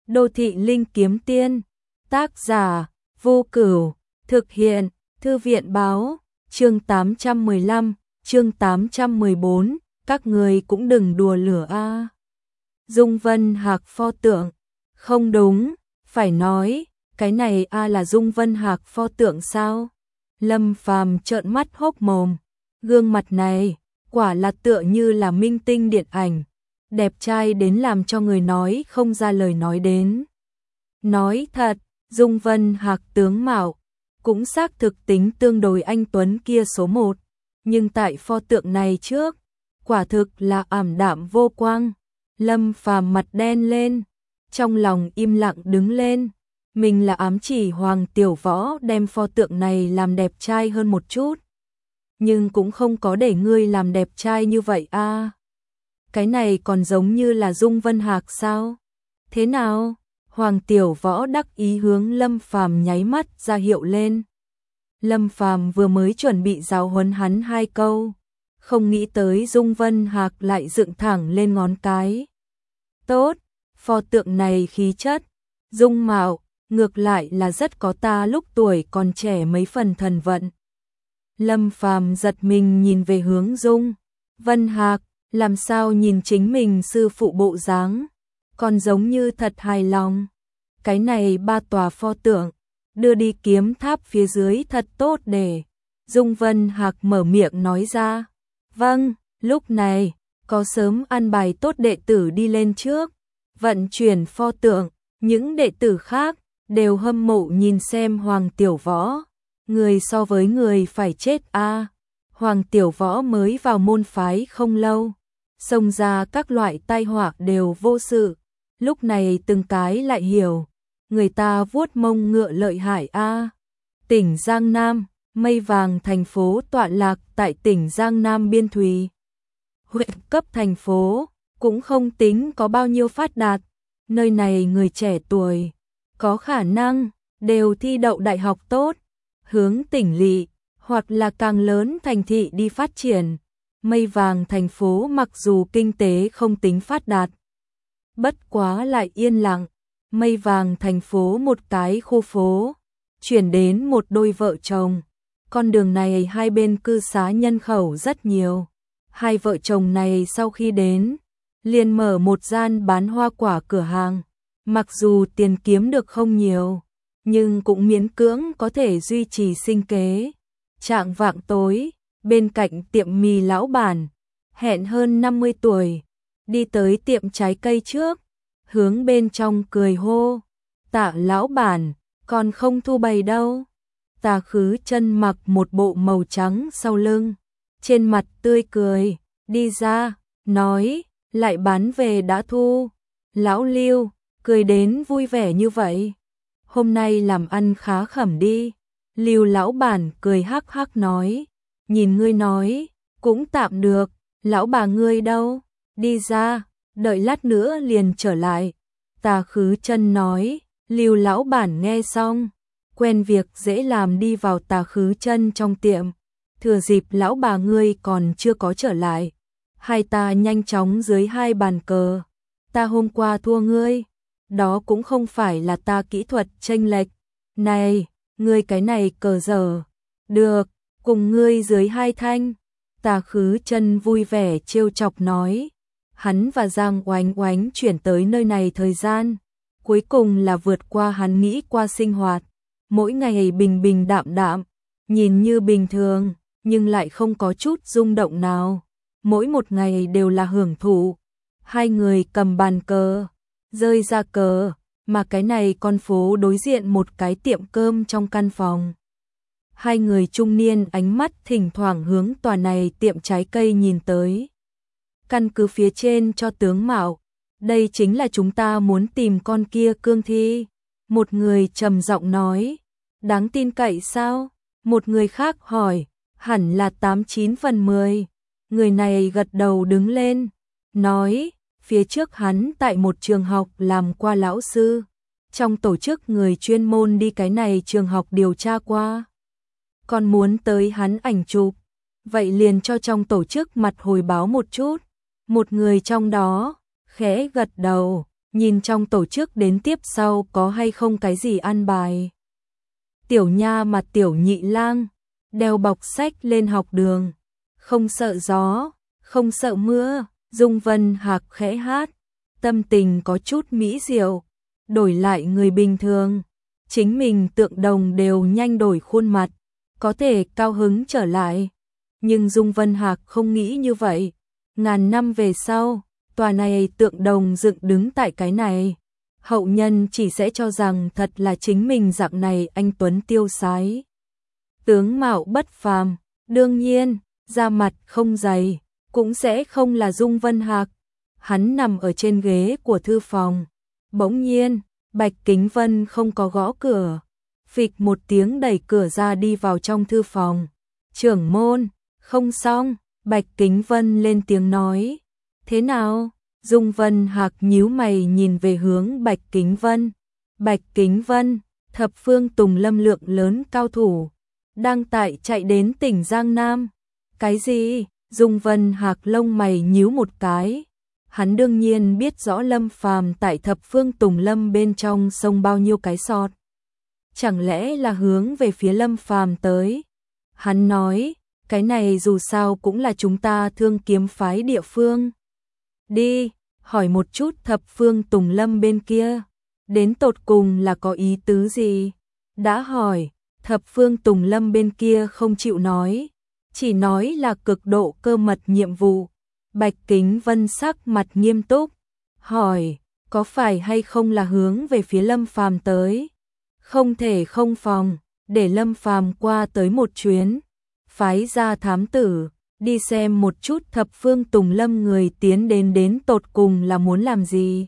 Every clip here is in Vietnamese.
Đô thị linh kiếm tiên. Tác giả Vô Cửu. Thực hiện Thư viện báo. Chương 815, chương 814. Các người cũng đừng đùa lửa a. Dung Vân Hạc pho tượng. Không đúng, phải nói, cái này là Dung Vân Hạc pho tượng sao? Lâm Phàm trợn mắt hốc mồm. Gương mặt này, quả là tựa như là minh tinh điện ảnh. Đẹp trai đến làm cho người nói không ra lời nói đến. Nói thật, Dung Vân Hạc tướng mạo, cũng xác thực tính tương đối anh tuấn kia số 1. Nhưng tại pho tượng này trước, quả thực là ảm đạm vô quang. Lâm Phàm mặt đen lên, trong lòng im lặng đứng lên. Mình là ám chỉ Hoàng Tiểu Võ đem pho tượng này làm đẹp trai hơn một chút. Nhưng cũng không có để ngươi làm đẹp trai như vậy a. Cái này còn giống như là Dung Vân Hạc sao? Thế nào? Hoàng Tiểu Võ đắc ý hướng Lâm Phàm nháy mắt ra hiệu lên. Lâm Phàm vừa mới chuẩn bị giáo huấn hắn 2 câu, không nghĩ tới Dung Vân Hạc lại dựng thẳng lên ngón cái. Tốt, pho tượng này khí chất, dung mạo, ngược lại là rất có ta lúc tuổi còn trẻ mấy phần thần vận. Lâm Phàm giật mình nhìn về hướng Dung Vân Hạc, làm sao nhìn chính mình sư phụ bộ dáng, còn giống như thật hài lòng. Cái này 3 tòa pho tượng, đưa đi kiếm tháp phía dưới thật tốt để. Dung Vân Hạc mở miệng nói ra. Vâng, lúc này, có sớm an bài tốt đệ tử đi lên trước, vận chuyển pho tượng, những đệ tử khác đều hâm mộ nhìn xem Hoàng Tiểu Võ. Người so với người phải chết a. Hoàng Tiểu Võ mới vào môn phái không lâu, xông ra các loại tai họa đều vô sự, lúc này từng cái lại hiểu, người ta vuốt mông ngựa lợi hại a. Tỉnh Giang Nam, Mây Vàng thành phố tọa lạc tại tỉnh Giang Nam biên thùy. Huyện cấp thành phố, cũng không tính có bao nhiêu phát đạt, nơi này người trẻ tuổi, có khả năng, đều thi đậu đại học tốt, hướng tỉnh lỵ, hoặc là càng lớn thành thị đi phát triển. Mây Vàng thành phố mặc dù kinh tế không tính phát đạt, bất quá lại yên lặng. Mây Vàng thành phố một cái khu phố, chuyển đến một đôi vợ chồng. Con đường này hai bên cư xá nhân khẩu rất nhiều. Hai vợ chồng này sau khi đến, liền mở một gian bán hoa quả cửa hàng. Mặc dù tiền kiếm được không nhiều, nhưng cũng miễn cưỡng có thể duy trì sinh kế. Chạng vạng tối, bên cạnh tiệm mì lão bản, hẹn hơn 50 tuổi, đi tới tiệm trái cây trước, hướng bên trong cười hô. Tạ lão bản, còn không thu bày đâu. Tạ Khứ Chân mặc một bộ màu trắng sau lưng, trên mặt tươi cười, đi ra, nói, lại bán về đã thu. Lão Lưu, cười đến vui vẻ như vậy. Hôm nay làm ăn khá khẩm đi. Lưu lão bản cười hắc hắc nói, nhìn ngươi nói, cũng tạm được, lão bà ngươi đâu, đi ra, đợi lát nữa liền trở lại. Tạ Khứ Chân nói. Lưu lão bản nghe xong, quen việc dễ làm đi vào Tạ Khứ Chân trong tiệm, thừa dịp lão bà ngươi còn chưa có trở lại, hai ta nhanh chóng dưới 2 bàn cờ. Ta hôm qua thua ngươi, đó cũng không phải là ta kỹ thuật chênh lệch, này, ngươi cái này cờ dở, được, cùng ngươi dưới 2 thanh. Tạ Khứ Chân vui vẻ trêu chọc nói. Hắn và Giang Oánh Oánh chuyển tới nơi này thời gian, cuối cùng là vượt qua hắn nghĩ qua sinh hoạt. Mỗi ngày bình bình đạm đạm, nhìn như bình thường, nhưng lại không có chút rung động nào. Mỗi một ngày đều là hưởng thụ. Hai người cầm bàn cờ, rơi ra cờ, mà cái này con phố đối diện một cái tiệm cơm trong căn phòng. Hai người trung niên ánh mắt thỉnh thoảng hướng tòa này tiệm trái cây nhìn tới. Căn cứ phía trên cho tướng mạo, đây chính là chúng ta muốn tìm con kia cương thi. Một người trầm giọng nói, đáng tin cậy sao? Một người khác hỏi, hẳn là 89 phần 10. Người này gật đầu đứng lên, nói, phía trước hắn tại một trường học làm qua lão sư. Trong tổ chức người chuyên môn đi cái này trường học điều tra qua. Còn muốn tới hắn ảnh chụp, vậy liền cho trong tổ chức mặt hồi báo một chút. Một người trong đó, khẽ gật đầu, nhìn trong tổ chức đến tiếp sau có hay không cái gì an bài. Tiểu Nha mặt Tiểu Nhị Lang, đeo bọc sách lên học đường, không sợ gió, không sợ mưa, Dung Vân Hạc khẽ hát, tâm tình có chút mỹ diệu, đổi lại người bình thường, chính mình tượng đồng đều nhanh đổi khuôn mặt, có thể cao hứng trở lại. Nhưng Dung Vân Hạc không nghĩ như vậy, ngàn năm về sau, tòa này tượng đồng dựng đứng tại cái này, hậu nhân chỉ sẽ cho rằng thật là chính mình dạng này anh tuấn tiêu sái. Tướng mạo bất phàm, đương nhiên, da mặt không dày, cũng sẽ không là Dung Vân Hạc. Hắn nằm ở trên ghế của thư phòng, bỗng nhiên, Bạch Kính Vân không có gõ cửa, phịch một tiếng đẩy cửa ra đi vào trong thư phòng. Trưởng môn, không xong, Bạch Kính Vân lên tiếng nói. Thế nào? Dung Vân Hạc nhíu mày nhìn về hướng Bạch Kính Vân. Bạch Kính Vân, thập phương Tùng Lâm lượng lớn cao thủ, đang tại chạy đến tỉnh Giang Nam. Cái gì? Dung Vân Hạc lông mày nhíu một cái. Hắn đương nhiên biết rõ Lâm Phàm tại thập phương Tùng Lâm bên trong sông bao nhiêu cái sọt. Chẳng lẽ là hướng về phía Lâm Phàm tới? Hắn nói, cái này dù sao cũng là chúng ta Thương Kiếm phái địa phương. Đi, hỏi một chút thập phương Tùng Lâm bên kia, đến tột cùng là có ý tứ gì? Đã hỏi, thập phương Tùng Lâm bên kia không chịu nói, chỉ nói là cực độ cơ mật nhiệm vụ. Bạch Kính Vân sắc mặt nghiêm túc, hỏi, có phải hay không là hướng về phía Lâm Phàm tới? Không thể không phòng, để Lâm Phàm qua tới một chuyến, phái ra thám tử, đi xem một chút thập phương Tùng Lâm người tiến đến tột cùng là muốn làm gì.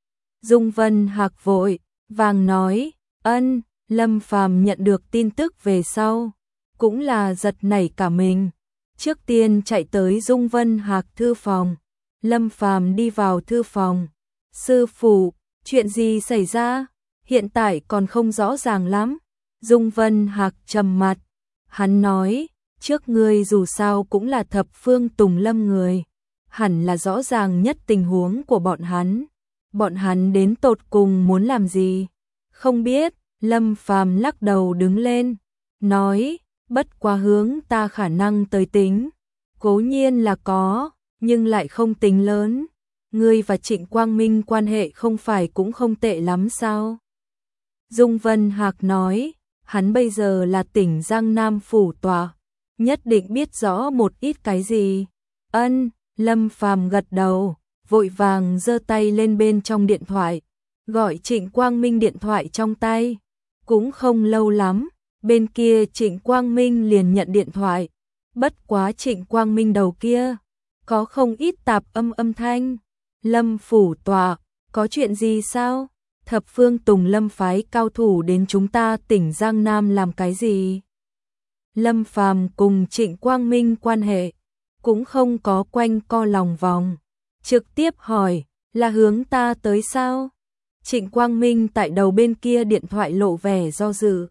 Dung Vân Hạc vội vàng nói, ân. Lâm Phàm nhận được tin tức về sau, cũng là giật nảy cả mình. Trước tiên chạy tới Dung Vân Hạc thư phòng. Lâm Phàm đi vào thư phòng. Sư phụ, chuyện gì xảy ra? Hiện tại còn không rõ ràng lắm. Dung Vân Hạc trầm mặt. Hắn nói, trước ngươi dù sao cũng là thập phương Tùng Lâm người, hẳn là rõ ràng nhất tình huống của bọn hắn. Bọn hắn đến tột cùng muốn làm gì? Không biết. Lâm Phàm lắc đầu đứng lên, nói, bất quá hướng ta khả năng tới tính, cố nhiên là có, nhưng lại không tính lớn. Ngươi và Trịnh Quang Minh quan hệ không phải cũng không tệ lắm sao? Dung Vân Hạc nói, hắn bây giờ là tỉnh Giang Nam phủ tọa, nhất định biết rõ một ít cái gì. Ân, Lâm Phàm gật đầu, vội vàng giơ tay lên bên trong điện thoại, gọi Trịnh Quang Minh điện thoại trong tay. Cũng không lâu lắm, bên kia Trịnh Quang Minh liền nhận điện thoại. Bất quá Trịnh Quang Minh đầu kia, có không ít tạp âm thanh. Lâm phủ tọa, có chuyện gì sao? Thập phương Tùng Lâm phái cao thủ đến chúng ta tỉnh Giang Nam làm cái gì? Lâm Phàm cùng Trịnh Quang Minh quan hệ, cũng không có quanh co lòng vòng. Trực tiếp hỏi, là hướng ta tới sao? Trịnh Quang Minh tại đầu bên kia điện thoại lộ vẻ do dự.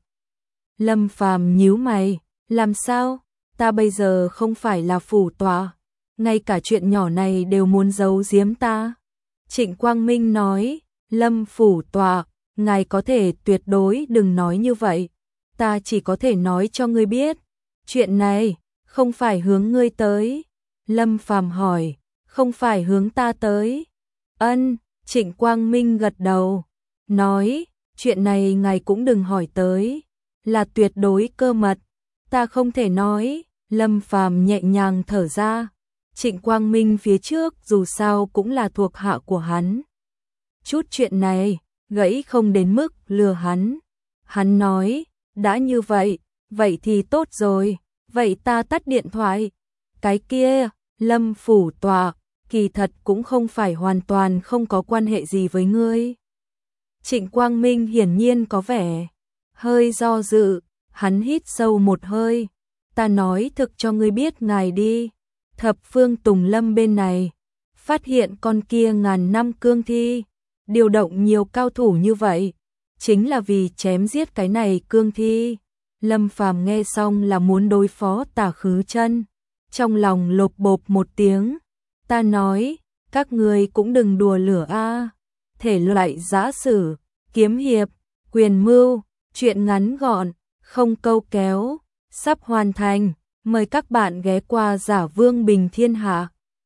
Lâm Phàm nhíu mày, làm sao? Ta bây giờ không phải là phủ tọa, ngay cả chuyện nhỏ này đều muốn giấu giếm ta. Trịnh Quang Minh nói, Lâm phủ tọa, ngài có thể tuyệt đối đừng nói như vậy. Ta chỉ có thể nói cho ngươi biết, chuyện này không phải hướng ngươi tới. Lâm Phàm hỏi, không phải hướng ta tới? Ân. Trịnh Quang Minh gật đầu, nói, chuyện này ngài cũng đừng hỏi tới, là tuyệt đối cơ mật, ta không thể nói. Lâm Phàm nhẹ nhàng thở ra, Trịnh Quang Minh phía trước dù sao cũng là thuộc hạ của hắn. Chút chuyện này, gãy không đến mức lừa hắn. Hắn nói, đã như vậy, vậy thì tốt rồi, vậy ta tắt điện thoại. Cái kia, Lâm phủ tọa, kỳ thật cũng không phải hoàn toàn không có quan hệ gì với ngươi. Trịnh Quang Minh hiển nhiên có vẻ hơi do dự, hắn hít sâu một hơi. Ta nói thực cho ngươi biết ngài đi, thập phương Tùng Lâm bên này, phát hiện con kia ngàn năm cương thi, điều động nhiều cao thủ như vậy, chính là vì chém giết cái này cương thi. Lâm Phàm nghe xong là muốn đối phó Tả Khứ Chân, trong lòng lộp bộp một tiếng. Ta nói, các người cũng đừng đùa lửa a. thể loại giã sử, kiếm hiệp, quyền mưu, truyện ngắn gọn, không câu kéo, sắp hoàn thành. Mời các bạn ghé qua Giả Vương Bình Thiên Hạ.